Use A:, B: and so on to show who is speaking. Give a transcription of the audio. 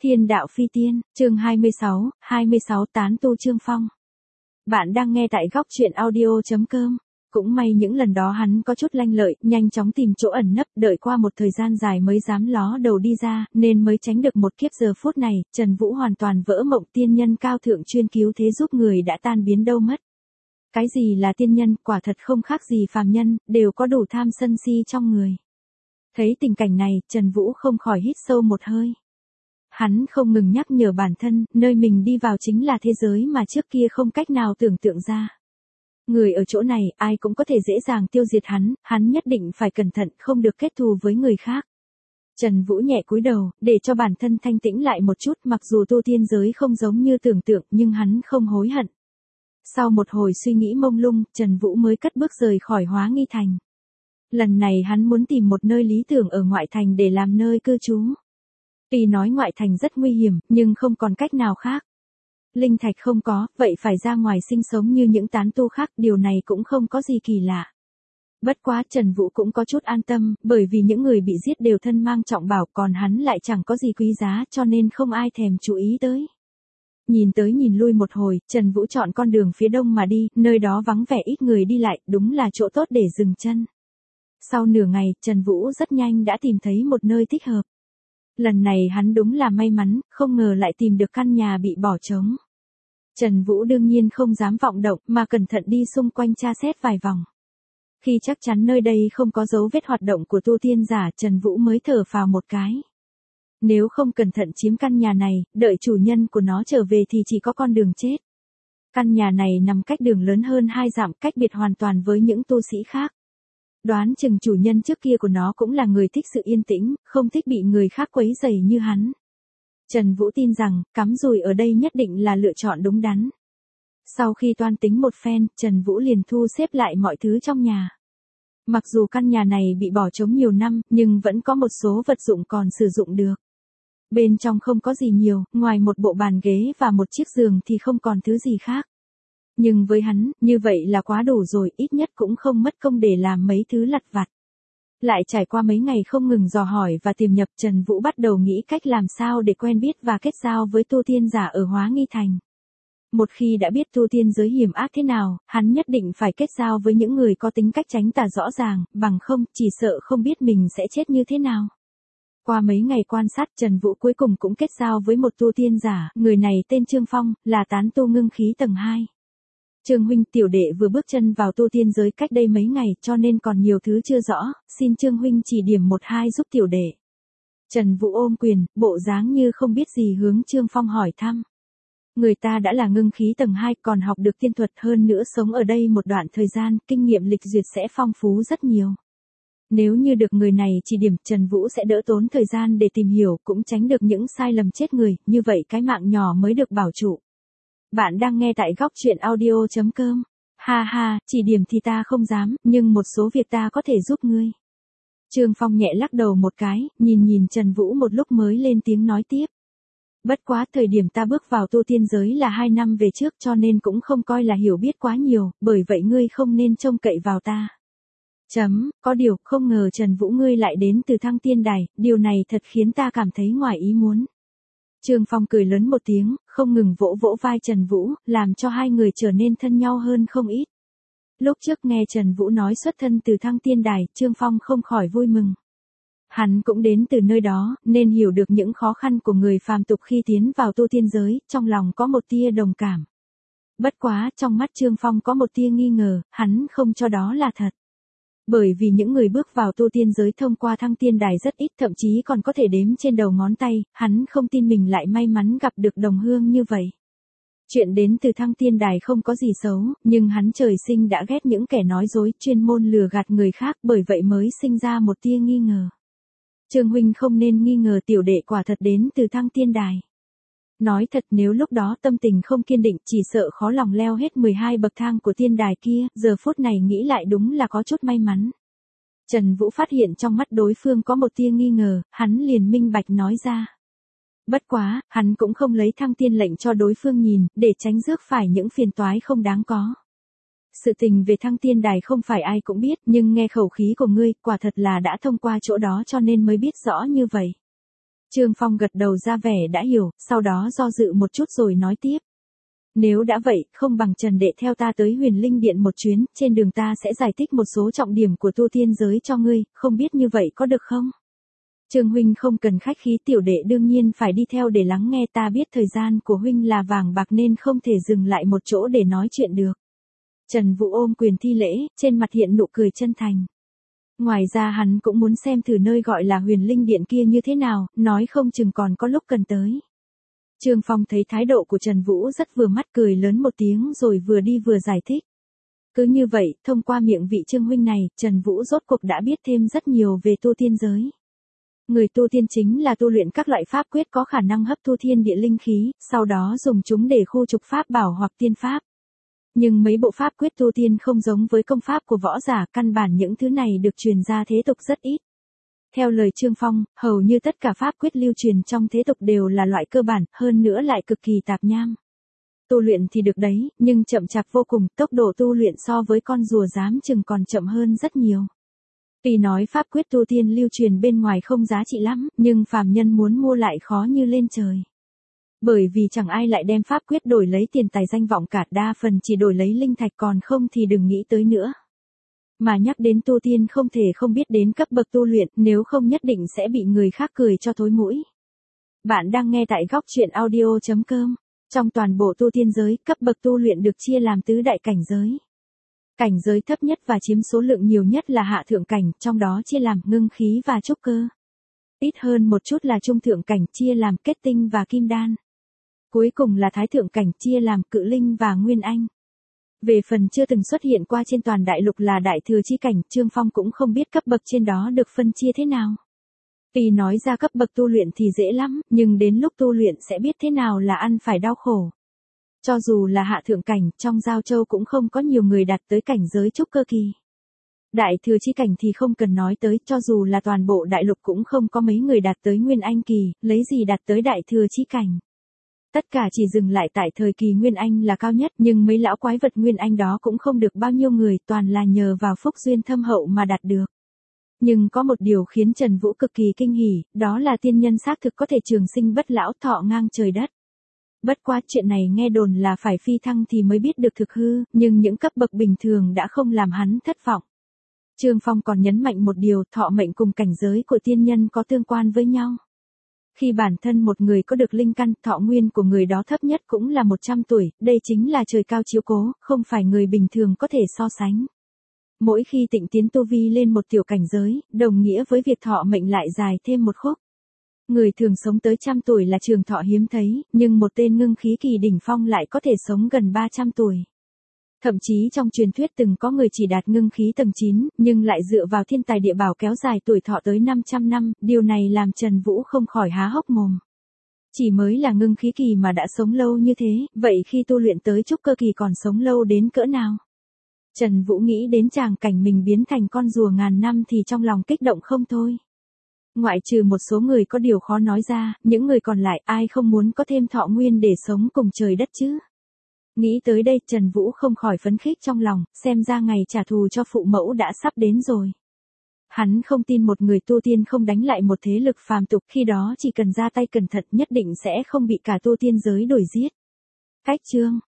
A: Thiên đạo phi tiên, chương 26 tán tu Trương Phong. Bạn đang nghe tại góc truyện audio.com. Cũng may những lần đó hắn có chút lanh lợi, nhanh chóng tìm chỗ ẩn nấp, đợi qua một thời gian dài mới dám ló đầu đi ra, nên mới tránh được một kiếp. Giờ phút này, Trần Vũ hoàn toàn vỡ mộng. Tiên nhân cao thượng chuyên cứu thế giúp người đã tan biến đâu mất. Cái gì là tiên nhân, quả thật không khác gì phàm nhân, đều có đủ tham sân si trong người. Thấy tình cảnh này, Trần Vũ không khỏi hít sâu một hơi. Hắn không ngừng nhắc nhở bản thân, nơi mình đi vào chính là thế giới mà trước kia không cách nào tưởng tượng ra. Người ở chỗ này, ai cũng có thể dễ dàng tiêu diệt hắn nhất định phải cẩn thận, không được kết thù với người khác. Trần Vũ nhẹ cúi đầu, để cho bản thân thanh tĩnh lại một chút, mặc dù tu tiên giới không giống như tưởng tượng, nhưng hắn không hối hận. Sau một hồi suy nghĩ mông lung, Trần Vũ mới cất bước rời khỏi Hóa Nghi Thành. Lần này hắn muốn tìm một nơi lý tưởng ở ngoại thành để làm nơi cư trú. Tuy nói ngoại thành rất nguy hiểm, nhưng không còn cách nào khác. Linh thạch không có, vậy phải ra ngoài sinh sống như những tán tu khác, điều này cũng không có gì kỳ lạ. Bất quá Trần Vũ cũng có chút an tâm, bởi vì những người bị giết đều thân mang trọng bảo, còn hắn lại chẳng có gì quý giá, cho nên không ai thèm chú ý tới. Nhìn tới nhìn lui một hồi, Trần Vũ chọn con đường phía đông mà đi, nơi đó vắng vẻ ít người đi lại, đúng là chỗ tốt để dừng chân. Sau nửa ngày, Trần Vũ rất nhanh đã tìm thấy một nơi thích hợp. Lần này hắn đúng là may mắn, không ngờ lại tìm được căn nhà bị bỏ trống. Trần Vũ đương nhiên không dám vọng động, mà cẩn thận đi xung quanh tra xét vài vòng. Khi chắc chắn nơi đây không có dấu vết hoạt động của tu tiên giả, Trần Vũ mới thở phào một cái. Nếu không cẩn thận chiếm căn nhà này, đợi chủ nhân của nó trở về thì chỉ có con đường chết. Căn nhà này nằm cách đường lớn hơn 2 dặm, cách biệt hoàn toàn với những tu sĩ khác. Đoán chừng chủ nhân trước kia của nó cũng là người thích sự yên tĩnh, không thích bị người khác quấy rầy như hắn. Trần Vũ tin rằng, cắm rùi ở đây nhất định là lựa chọn đúng đắn. Sau khi toan tính một phen, Trần Vũ liền thu xếp lại mọi thứ trong nhà. Mặc dù căn nhà này bị bỏ trống nhiều năm, nhưng vẫn có một số vật dụng còn sử dụng được. Bên trong không có gì nhiều, ngoài một bộ bàn ghế và một chiếc giường thì không còn thứ gì khác. Nhưng với hắn, như vậy là quá đủ rồi, ít nhất cũng không mất công để làm mấy thứ lặt vặt. Lại trải qua mấy ngày không ngừng dò hỏi và tìm nhập, Trần Vũ bắt đầu nghĩ cách làm sao để quen biết và kết giao với tu tiên giả ở Hóa Nghi Thành. Một khi đã biết tu tiên giới hiểm ác thế nào, hắn nhất định phải kết giao với những người có tính cách tránh tà rõ ràng, bằng không, chỉ sợ không biết mình sẽ chết như thế nào. Qua mấy ngày quan sát, Trần Vũ cuối cùng cũng kết giao với một tu tiên giả, người này tên Trương Phong, là tán tu ngưng khí tầng 2. Trương huynh, tiểu đệ vừa bước chân vào tu tiên giới cách đây mấy ngày, cho nên còn nhiều thứ chưa rõ, xin Trương huynh chỉ điểm một hai giúp tiểu đệ. Trần Vũ ôm quyền, bộ dáng như không biết gì hướng Trương Phong hỏi thăm. Người ta đã là ngưng khí tầng 2, còn học được tiên thuật, hơn nữa sống ở đây một đoạn thời gian, kinh nghiệm lịch duyệt sẽ phong phú rất nhiều. Nếu như được người này chỉ điểm, Trần Vũ sẽ đỡ tốn thời gian để tìm hiểu, cũng tránh được những sai lầm chết người, như vậy cái mạng nhỏ mới được bảo trụ. Bạn đang nghe tại góc truyện audio.com. Ha ha, chỉ điểm thì ta không dám, nhưng một số việc ta có thể giúp ngươi. Trương Phong nhẹ lắc đầu một cái, nhìn Trần Vũ một lúc mới lên tiếng nói tiếp. Bất quá thời điểm ta bước vào tu tiên giới là 2 năm về trước, cho nên cũng không coi là hiểu biết quá nhiều, bởi vậy ngươi không nên trông cậy vào ta. Có điều, không ngờ Trần Vũ ngươi lại đến từ Thăng Tiên Đài, điều này thật khiến ta cảm thấy ngoài ý muốn. Trương Phong cười lớn một tiếng, không ngừng vỗ vỗ vai Trần Vũ, làm cho hai người trở nên thân nhau hơn không ít. Lúc trước nghe Trần Vũ nói xuất thân từ Thăng Tiên Đài, Trương Phong không khỏi vui mừng. Hắn cũng đến từ nơi đó, nên hiểu được những khó khăn của người phàm tục khi tiến vào tu tiên giới, trong lòng có một tia đồng cảm. Bất quá, trong mắt Trương Phong có một tia nghi ngờ, hắn không cho đó là thật. Bởi vì những người bước vào tu tiên giới thông qua Thăng Tiên Đài rất ít, thậm chí còn có thể đếm trên đầu ngón tay, hắn không tin mình lại may mắn gặp được đồng hương như vậy. Chuyện đến từ Thăng Tiên Đài không có gì xấu, nhưng hắn trời sinh đã ghét những kẻ nói dối, chuyên môn lừa gạt người khác, bởi vậy mới sinh ra một tia nghi ngờ. Trương huynh không nên nghi ngờ, tiểu đệ quả thật đến từ Thăng Tiên Đài. Nói thật, nếu lúc đó tâm tình không kiên định, chỉ sợ khó lòng leo hết 12 bậc thang của tiên đài kia, giờ phút này nghĩ lại đúng là có chút may mắn. Trần Vũ phát hiện trong mắt đối phương có một tia nghi ngờ, hắn liền minh bạch nói ra. Bất quá, hắn cũng không lấy thăng tiên lệnh cho đối phương nhìn, để tránh rước phải những phiền toái không đáng có. Sự tình về Thăng Tiên Đài không phải ai cũng biết, nhưng nghe khẩu khí của ngươi, quả thật là đã thông qua chỗ đó cho nên mới biết rõ như vậy. Trương Phong gật đầu ra vẻ đã hiểu, sau đó do dự một chút rồi nói tiếp. Nếu đã vậy, không bằng Trần đệ theo ta tới Huyền Linh Điện một chuyến, trên đường ta sẽ giải thích một số trọng điểm của tu tiên giới cho ngươi, không biết như vậy có được không? Trương huynh không cần khách khí, tiểu đệ đương nhiên phải đi theo để lắng nghe, ta biết thời gian của huynh là vàng bạc nên không thể dừng lại một chỗ để nói chuyện được. Trần Vũ ôm quyền thi lễ, trên mặt hiện nụ cười chân thành. Ngoài ra hắn cũng muốn xem thử nơi gọi là Huyền Linh Điện kia như thế nào, nói không chừng còn có lúc cần tới. Trương Phong thấy thái độ của Trần Vũ rất vừa mắt, cười lớn một tiếng rồi vừa đi vừa giải thích. Cứ như vậy, thông qua miệng vị Trương huynh này, Trần Vũ rốt cuộc đã biết thêm rất nhiều về tu tiên giới. Người tu tiên chính là tu luyện các loại pháp quyết có khả năng hấp thu thiên địa linh khí, sau đó dùng chúng để khu trục pháp bảo hoặc tiên pháp. Nhưng mấy bộ pháp quyết tu tiên không giống với công pháp của võ giả, căn bản những thứ này được truyền ra thế tục rất ít. Theo lời Trương Phong, hầu như tất cả pháp quyết lưu truyền trong thế tục đều là loại cơ bản, hơn nữa lại cực kỳ tạp nham. Tu luyện thì được đấy, nhưng chậm chạp vô cùng, tốc độ tu luyện so với con rùa dám chừng còn chậm hơn rất nhiều. Tuy nói pháp quyết tu tiên lưu truyền bên ngoài không giá trị lắm, nhưng phàm nhân muốn mua lại khó như lên trời. Bởi vì chẳng ai lại đem pháp quyết đổi lấy tiền tài danh vọng cả, đa phần chỉ đổi lấy linh thạch, còn không thì đừng nghĩ tới nữa. Mà nhắc đến tu tiên không thể không biết đến cấp bậc tu luyện, nếu không nhất định sẽ bị người khác cười cho thối mũi. Bạn đang nghe tại góc truyện audio.com. Trong toàn bộ tu tiên giới, cấp bậc tu luyện được chia làm tứ đại cảnh giới. Cảnh giới thấp nhất và chiếm số lượng nhiều nhất là hạ thượng cảnh, trong đó chia làm ngưng khí và trúc cơ. Ít hơn một chút là trung thượng cảnh, chia làm kết tinh và kim đan. Cuối cùng là thái thượng cảnh, chia làm cự linh và nguyên anh. Về phần chưa từng xuất hiện qua trên toàn đại lục là đại thừa chi cảnh, Trương Phong cũng không biết cấp bậc trên đó được phân chia thế nào. Vì nói ra cấp bậc tu luyện thì dễ lắm, nhưng đến lúc tu luyện sẽ biết thế nào là ăn phải đau khổ. Cho dù là hạ thượng cảnh, trong Giao Châu cũng không có nhiều người đạt tới cảnh giới trúc cơ kỳ. Đại thừa chi cảnh thì không cần nói tới, cho dù là toàn bộ đại lục cũng không có mấy người đạt tới nguyên anh kỳ, lấy gì đạt tới đại thừa chi cảnh. Tất cả chỉ dừng lại tại thời kỳ Nguyên Anh là cao nhất, nhưng mấy lão quái vật Nguyên Anh đó cũng không được bao nhiêu người, toàn là nhờ vào phúc duyên thâm hậu mà đạt được. Nhưng có một điều khiến Trần Vũ cực kỳ kinh hỉ, đó là tiên nhân xác thực có thể trường sinh bất lão, thọ ngang trời đất. Bất quá chuyện này nghe đồn là phải phi thăng thì mới biết được thực hư, nhưng những cấp bậc bình thường đã không làm hắn thất vọng. Trương Phong còn nhấn mạnh một điều, thọ mệnh cùng cảnh giới của tiên nhân có tương quan với nhau. Khi bản thân một người có được linh căn, thọ nguyên của người đó thấp nhất cũng là 100 tuổi, đây chính là trời cao chiếu cố, không phải người bình thường có thể so sánh. Mỗi khi tịnh tiến tu vi lên một tiểu cảnh giới, đồng nghĩa với việc thọ mệnh lại dài thêm một khúc. Người thường sống tới 100 tuổi là trường thọ hiếm thấy, nhưng một tên ngưng khí kỳ đỉnh phong lại có thể sống gần 300 tuổi. Thậm chí trong truyền thuyết từng có người chỉ đạt ngưng khí tầng 9, nhưng lại dựa vào thiên tài địa bảo kéo dài tuổi thọ tới 500 năm, điều này làm Trần Vũ không khỏi há hốc mồm. Chỉ mới là ngưng khí kỳ mà đã sống lâu như thế, vậy khi tu luyện tới trúc cơ kỳ còn sống lâu đến cỡ nào? Trần Vũ nghĩ đến tràng cảnh mình biến thành con rùa ngàn năm thì trong lòng kích động không thôi. Ngoại trừ một số người có điều khó nói ra, những người còn lại ai không muốn có thêm thọ nguyên để sống cùng trời đất chứ? Nghĩ tới đây, Trần Vũ không khỏi phấn khích trong lòng, xem ra ngày trả thù cho phụ mẫu đã sắp đến rồi. Hắn không tin một người tu tiên không đánh lại một thế lực phàm tục, khi đó chỉ cần ra tay cẩn thận nhất định sẽ không bị cả tu tiên giới đuổi giết. Cách chương